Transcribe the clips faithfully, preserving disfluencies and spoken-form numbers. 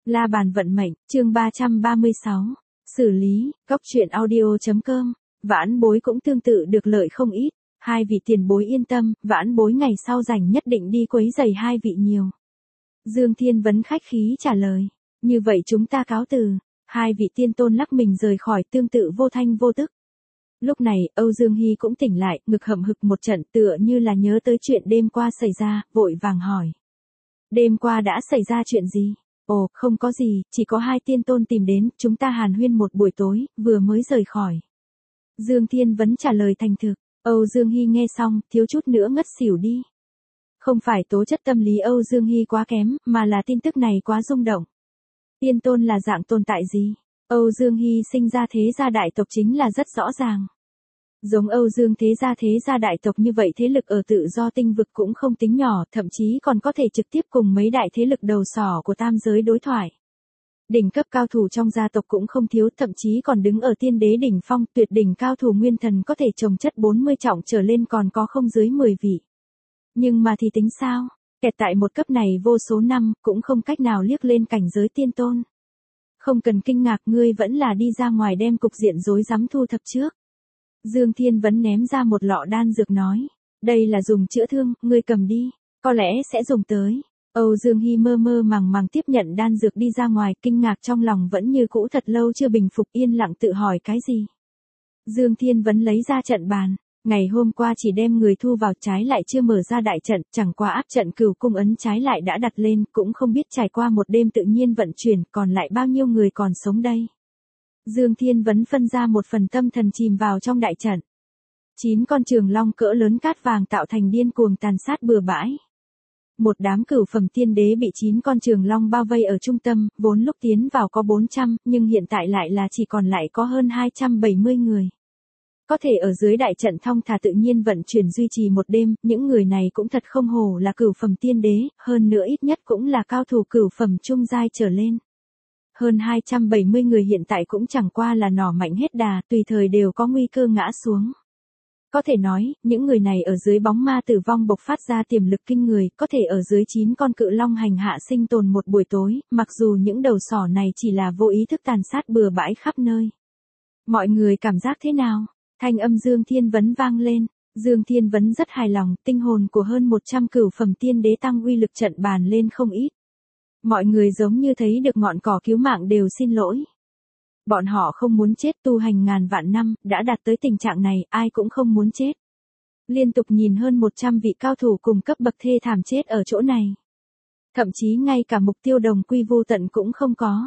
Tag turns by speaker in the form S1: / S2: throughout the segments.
S1: La bàn vận mệnh, chương ba trăm ba mươi sáu. Xử lý, góc truyện audio.com. Vãn bối cũng tương tự được lợi không ít. Hai vị tiền bối yên tâm, vãn bối ngày sau rảnh nhất định đi quấy giày hai vị nhiều. Dương Thiên Vấn khách khí trả lời. Như vậy chúng ta cáo từ. Hai vị tiên tôn lắc mình rời khỏi tương tự vô thanh vô tức. Lúc này, Âu Dương Hy cũng tỉnh lại, ngực hậm hực một trận tựa như là nhớ tới chuyện đêm qua xảy ra, vội vàng hỏi. Đêm qua đã xảy ra chuyện gì? Ồ, không có gì, chỉ có hai tiên tôn tìm đến, chúng ta hàn huyên một buổi tối, vừa mới rời khỏi. Dương Thiên Vấn trả lời thành thực, Âu Dương Hy nghe xong, thiếu chút nữa ngất xỉu đi. Không phải tố chất tâm lý Âu Dương Hy quá kém, mà là tin tức này quá rung động. Tiên tôn là dạng tồn tại gì? Âu Dương Hy sinh ra thế gia đại tộc chính là rất rõ ràng. Giống Âu Dương thế gia thế gia đại tộc như vậy thế lực ở tự do tinh vực cũng không tính nhỏ, thậm chí còn có thể trực tiếp cùng mấy đại thế lực đầu sỏ của tam giới đối thoại. Đỉnh cấp cao thủ trong gia tộc cũng không thiếu, thậm chí còn đứng ở tiên đế đỉnh phong, tuyệt đỉnh cao thủ nguyên thần có thể chồng chất bốn mươi trọng trở lên còn có không dưới mười vị. Nhưng mà thì tính sao? Kẹt tại một cấp này vô số năm, cũng không cách nào liếc lên cảnh giới tiên tôn. Không cần kinh ngạc, ngươi vẫn là đi ra ngoài đem cục diện rối rắm thu thập trước. Dương Thiên Vấn ném ra một lọ đan dược nói. Đây là dùng chữa thương, ngươi cầm đi. Có lẽ sẽ dùng tới. Âu Dương Hy mơ mơ màng màng tiếp nhận đan dược đi ra ngoài, kinh ngạc trong lòng vẫn như cũ thật lâu chưa bình phục, yên lặng tự hỏi cái gì. Dương Thiên Vấn lấy ra trận bàn. Ngày hôm qua chỉ đem người thu vào, trái lại chưa mở ra đại trận, chẳng qua áp trận cửu cung ấn trái lại đã đặt lên, cũng không biết trải qua một đêm tự nhiên vận chuyển, còn lại bao nhiêu người còn sống đây. Dương Thiên Vấn phân ra một phần tâm thần chìm vào trong đại trận. Chín con trường long cỡ lớn cát vàng tạo thành điên cuồng tàn sát bừa bãi. Một đám cửu phẩm tiên đế bị chín con trường long bao vây ở trung tâm, vốn lúc tiến vào có bốn trăm, nhưng hiện tại lại là chỉ còn lại có hơn hai trăm bảy mươi người. Có thể ở dưới đại trận thong thả tự nhiên vận chuyển duy trì một đêm, những người này cũng thật không hổ là cửu phẩm tiên đế, hơn nữa ít nhất cũng là cao thủ cửu phẩm trung giai trở lên. Hơn hai trăm bảy mươi người hiện tại cũng chẳng qua là nỏ mạnh hết đà, tùy thời đều có nguy cơ ngã xuống. Có thể nói, những người này ở dưới bóng ma tử vong bộc phát ra tiềm lực kinh người, có thể ở dưới chín con cự long hành hạ sinh tồn một buổi tối, mặc dù những đầu sỏ này chỉ là vô ý thức tàn sát bừa bãi khắp nơi. Mọi người cảm giác thế nào? Thanh âm Dương Thiên Vấn vang lên. Dương Thiên Vấn rất hài lòng, tinh hồn của hơn một trăm cửu phẩm tiên đế tăng uy lực trận bàn lên không ít. Mọi người giống như thấy được ngọn cỏ cứu mạng đều xin lỗi. Bọn họ không muốn chết, tu hành ngàn vạn năm, đã đạt tới tình trạng này, ai cũng không muốn chết. Liên tục nhìn hơn một trăm vị cao thủ cùng cấp bậc thê thảm chết ở chỗ này. Thậm chí ngay cả mục tiêu đồng quy vô tận cũng không có.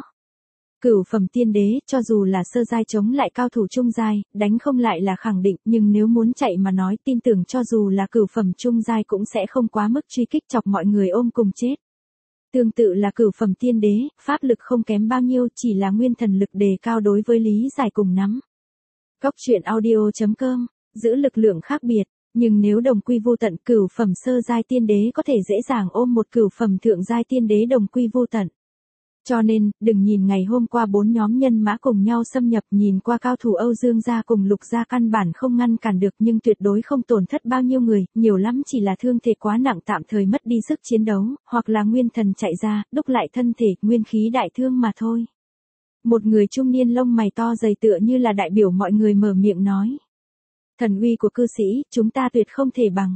S1: Cửu phẩm tiên đế, cho dù là sơ giai chống lại cao thủ trung giai, đánh không lại là khẳng định, nhưng nếu muốn chạy mà nói, tin tưởng cho dù là cửu phẩm trung giai cũng sẽ không quá mức truy kích chọc mọi người ôm cùng chết. Tương tự là cửu phẩm tiên đế, pháp lực không kém bao nhiêu, chỉ là nguyên thần lực đề cao đối với lý giải cùng nắm. Góc truyện audio.com, giữ lực lượng khác biệt, nhưng nếu đồng quy vô tận, cửu phẩm sơ giai tiên đế có thể dễ dàng ôm một cửu phẩm thượng giai tiên đế đồng quy vô tận. Cho nên, đừng nhìn ngày hôm qua bốn nhóm nhân mã cùng nhau xâm nhập, nhìn qua cao thủ Âu Dương gia cùng Lục gia căn bản không ngăn cản được, nhưng tuyệt đối không tổn thất bao nhiêu người, nhiều lắm chỉ là thương thể quá nặng tạm thời mất đi sức chiến đấu, hoặc là nguyên thần chạy ra, đúc lại thân thể, nguyên khí đại thương mà thôi. Một người trung niên lông mày to dày tựa như là đại biểu mọi người mở miệng nói. Thần uy của cư sĩ, chúng ta tuyệt không thể bằng.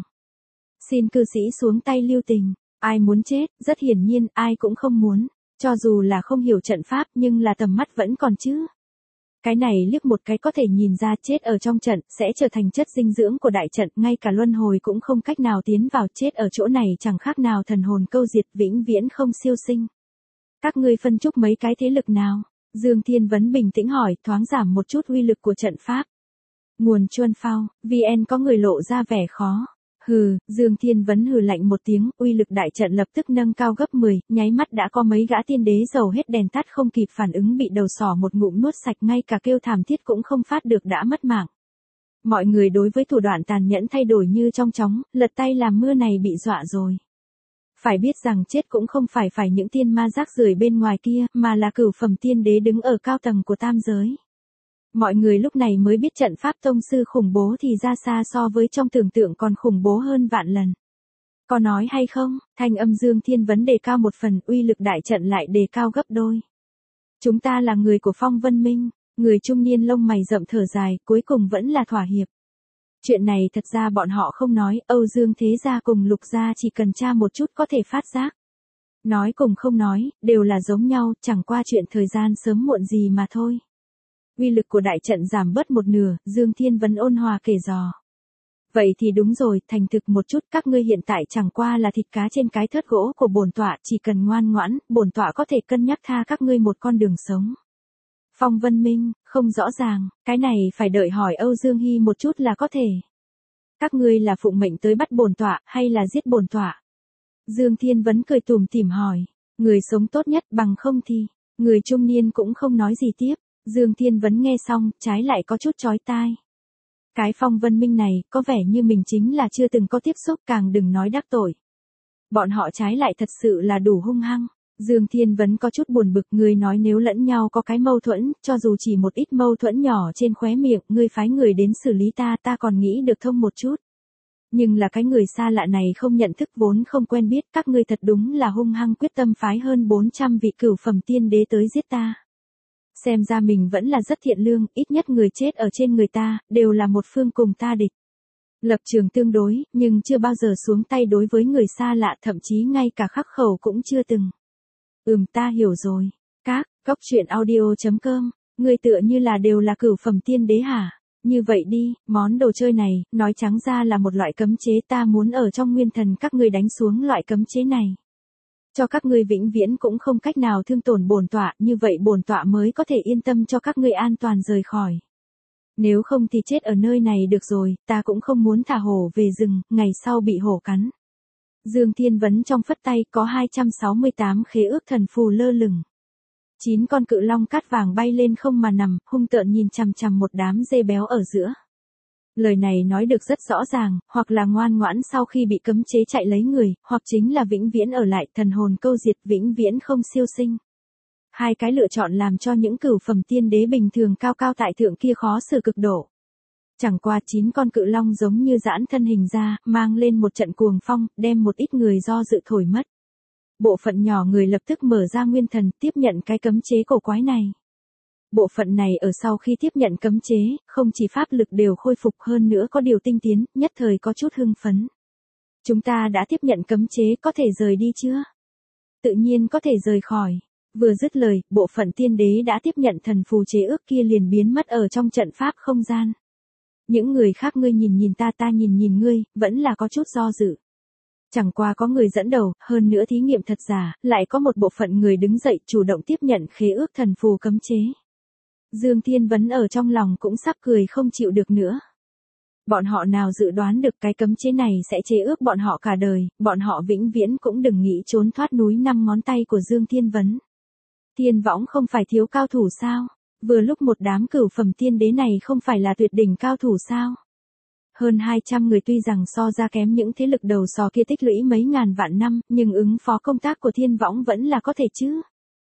S1: Xin cư sĩ xuống tay lưu tình, ai muốn chết, rất hiển nhiên, ai cũng không muốn. Cho dù là không hiểu trận pháp nhưng là tầm mắt vẫn còn chứ. Cái này liếc một cái có thể nhìn ra chết ở trong trận sẽ trở thành chất dinh dưỡng của đại trận, ngay cả luân hồi cũng không cách nào tiến vào, chết ở chỗ này chẳng khác nào thần hồn câu diệt, vĩnh viễn không siêu sinh. Các ngươi phân chúc mấy cái thế lực nào? Dương Thiên Vấn bình tĩnh hỏi, thoáng giảm một chút uy lực của trận pháp. Nguồn Chuân Phao, vê en có người lộ ra vẻ khó. Hừ, Dương Thiên Vấn hừ lạnh một tiếng, uy lực đại trận lập tức nâng cao gấp mười, nháy mắt đã có mấy gã tiên đế dầu hết đèn tắt không kịp phản ứng bị đầu sỏ một ngụm nuốt sạch, ngay cả kêu thảm thiết cũng không phát được đã mất mạng. Mọi người đối với thủ đoạn tàn nhẫn thay đổi như trong chóng, lật tay làm mưa này bị dọa rồi. Phải biết rằng chết cũng không phải phải những tiên ma rác rưởi bên ngoài kia, mà là cửu phẩm tiên đế đứng ở cao tầng của tam giới. Mọi người lúc này mới biết trận pháp tông sư khủng bố thì ra xa so với trong tưởng tượng còn khủng bố hơn vạn lần. Có nói hay không? Thanh âm Dương Thiên Vấn đề cao một phần, uy lực đại trận lại đề cao gấp đôi. Chúng ta là người của Phong Vân Minh, người trung niên lông mày rậm thở dài, cuối cùng vẫn là thỏa hiệp. Chuyện này thật ra bọn họ không nói, Âu Dương Thế Gia cùng Lục Gia chỉ cần tra một chút có thể phát giác. Nói cùng không nói, đều là giống nhau, chẳng qua chuyện thời gian sớm muộn gì mà thôi. Uy lực của đại trận giảm bớt một nửa, Dương Thiên Vấn ôn hòa kể dò. Vậy thì đúng rồi, thành thực một chút, các ngươi hiện tại chẳng qua là thịt cá trên cái thớt gỗ của bổn tọa, chỉ cần ngoan ngoãn, bổn tọa có thể cân nhắc tha các ngươi một con đường sống. Phong Vân Minh, không rõ ràng, cái này phải đợi hỏi Âu Dương Hy một chút là có thể. Các ngươi là phụng mệnh tới bắt bổn tọa, hay là giết bổn tọa? Dương Thiên Vấn cười tủm tỉm hỏi, người sống tốt nhất bằng không thì, người trung niên cũng không nói gì tiếp, Dương Thiên Vấn nghe xong, trái lại có chút chói tai. Cái Phong Vân Minh này, có vẻ như mình chính là chưa từng có tiếp xúc, càng đừng nói đắc tội. Bọn họ trái lại thật sự là đủ hung hăng. Dương Thiên Vấn có chút buồn bực, người nói nếu lẫn nhau có cái mâu thuẫn, cho dù chỉ một ít mâu thuẫn nhỏ trên khóe miệng, ngươi phái người đến xử lý ta, ta còn nghĩ được thông một chút. Nhưng là cái người xa lạ này không nhận thức vốn không quen biết, các ngươi thật đúng là hung hăng quyết tâm phái hơn bốn trăm vị cửu phẩm tiên đế tới giết ta. Xem ra mình vẫn là rất thiện lương, ít nhất người chết ở trên người ta, đều là một phương cùng ta địch. Lập trường tương đối, nhưng chưa bao giờ xuống tay đối với người xa lạ, thậm chí ngay cả khắc khẩu cũng chưa từng. Ừm, ta hiểu rồi. Các, góc truyện audio.com, người tựa như là đều là cửu phẩm tiên đế hả? Như vậy đi, món đồ chơi này, nói trắng ra là một loại cấm chế, ta muốn ở trong nguyên thần các ngươi đánh xuống loại cấm chế này. Cho các ngươi vĩnh viễn cũng không cách nào thương tổn bổn tọa, như vậy bổn tọa mới có thể yên tâm cho các ngươi an toàn rời khỏi. Nếu không thì chết ở nơi này được rồi, ta cũng không muốn thả hổ về rừng, ngày sau bị hổ cắn. Dương Thiên Vấn trong phất tay có hai trăm sáu mươi tám khế ước thần phù lơ lửng. Chín con cự long cát vàng bay lên không mà nằm, hung tợn nhìn chằm chằm một đám dê béo ở giữa. Lời này nói được rất rõ ràng, hoặc là ngoan ngoãn sau khi bị cấm chế chạy lấy người, hoặc chính là vĩnh viễn ở lại, thần hồn câu diệt, vĩnh viễn không siêu sinh. Hai cái lựa chọn làm cho những cửu phẩm tiên đế bình thường cao cao tại thượng kia khó xử cực độ. Chẳng qua chín con cự long giống như giãn thân hình ra, mang lên một trận cuồng phong, đem một ít người do dự thổi mất. Bộ phận nhỏ người lập tức mở ra nguyên thần, tiếp nhận cái cấm chế cổ quái này. Bộ phận này ở sau khi tiếp nhận cấm chế, không chỉ pháp lực đều khôi phục hơn nữa có điều tinh tiến, nhất thời có chút hưng phấn. Chúng ta đã tiếp nhận cấm chế, có thể rời đi chưa? Tự nhiên có thể rời khỏi. Vừa dứt lời, bộ phận tiên đế đã tiếp nhận thần phù chế ước kia liền biến mất ở trong trận pháp không gian. Những người khác ngươi nhìn nhìn ta ta nhìn nhìn ngươi, vẫn là có chút do dự. Chẳng qua có người dẫn đầu, hơn nữa thí nghiệm thật giả, lại có một bộ phận người đứng dậy chủ động tiếp nhận khế ước thần phù cấm chế. Dương Thiên Vấn ở trong lòng cũng sắp cười không chịu được nữa. Bọn họ nào dự đoán được cái cấm chế này sẽ chế ước bọn họ cả đời, bọn họ vĩnh viễn cũng đừng nghĩ trốn thoát núi năm ngón tay của Dương Thiên Vấn. Thiên võng không phải thiếu cao thủ sao? Vừa lúc một đám cửu phẩm tiên đế này không phải là tuyệt đỉnh cao thủ sao? Hơn hai trăm người tuy rằng so ra kém những thế lực đầu sò kia tích lũy mấy ngàn vạn năm, nhưng ứng phó công tác của thiên võng vẫn là có thể chứ.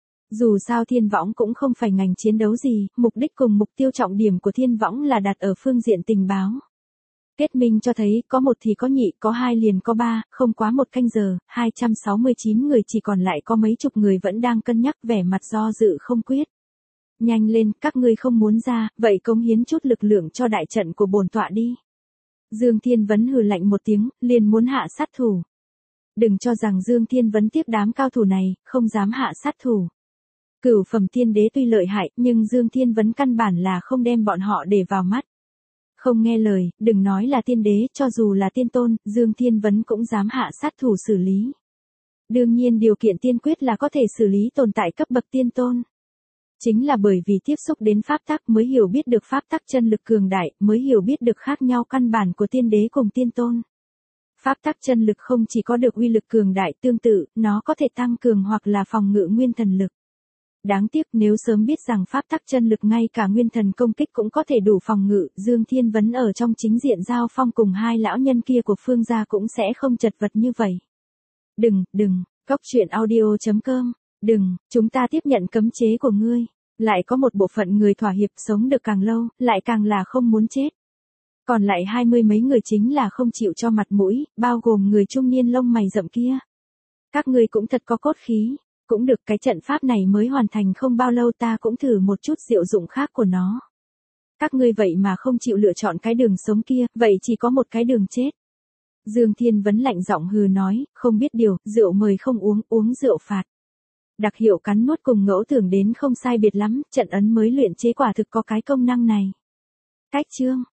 S1: Dù sao thiên võng cũng không phải ngành chiến đấu gì, mục đích cùng mục tiêu trọng điểm của thiên võng là đặt ở phương diện tình báo. Kết minh cho thấy, có một thì có nhị, có hai liền có ba, không quá một canh giờ, hai trăm sáu mươi chín người chỉ còn lại có mấy chục người vẫn đang cân nhắc vẻ mặt do dự không quyết. Nhanh lên, các ngươi không muốn ra, vậy cống hiến chút lực lượng cho đại trận của bổn tọa đi. Dương Thiên Vấn hừ lạnh một tiếng, liền muốn hạ sát thủ. Đừng cho rằng Dương Thiên Vấn tiếc đám cao thủ này, không dám hạ sát thủ. Cửu phẩm tiên đế tuy lợi hại, nhưng Dương Thiên Vấn căn bản là không đem bọn họ để vào mắt. Không nghe lời, đừng nói là tiên đế, cho dù là tiên tôn, Dương Thiên Vấn cũng dám hạ sát thủ xử lý. Đương nhiên điều kiện tiên quyết là có thể xử lý tồn tại cấp bậc tiên tôn. Chính là bởi vì tiếp xúc đến pháp tắc mới hiểu biết được pháp tắc chân lực cường đại, mới hiểu biết được khác nhau căn bản của tiên đế cùng tiên tôn. Pháp tắc chân lực không chỉ có được uy lực cường đại tương tự, nó có thể tăng cường hoặc là phòng ngự nguyên thần lực. Đáng tiếc nếu sớm biết rằng pháp tắc chân lực ngay cả nguyên thần công kích cũng có thể đủ phòng ngự, Dương Thiên Vấn ở trong chính diện giao phong cùng hai lão nhân kia của Phương gia cũng sẽ không chật vật như vậy. Đừng, đừng, góc truyện audio.com, đừng, chúng ta tiếp nhận cấm chế của ngươi. Lại có một bộ phận người thỏa hiệp sống được càng lâu, lại càng là không muốn chết. Còn lại hai mươi mấy người chính là không chịu cho mặt mũi, bao gồm người trung niên lông mày rậm kia. Các ngươi cũng thật có cốt khí, cũng được, cái trận pháp này mới hoàn thành không bao lâu ta cũng thử một chút diệu dụng khác của nó. Các ngươi vậy mà không chịu lựa chọn cái đường sống kia, vậy chỉ có một cái đường chết. Dương Thiên Vấn lạnh giọng hừ nói, không biết điều, rượu mời không uống, uống rượu phạt. Đặc hiệu cắn nuốt cùng Ngẫu Tưởng đến không sai biệt lắm, trận ấn mới luyện chế quả thực có cái công năng này. Cách chương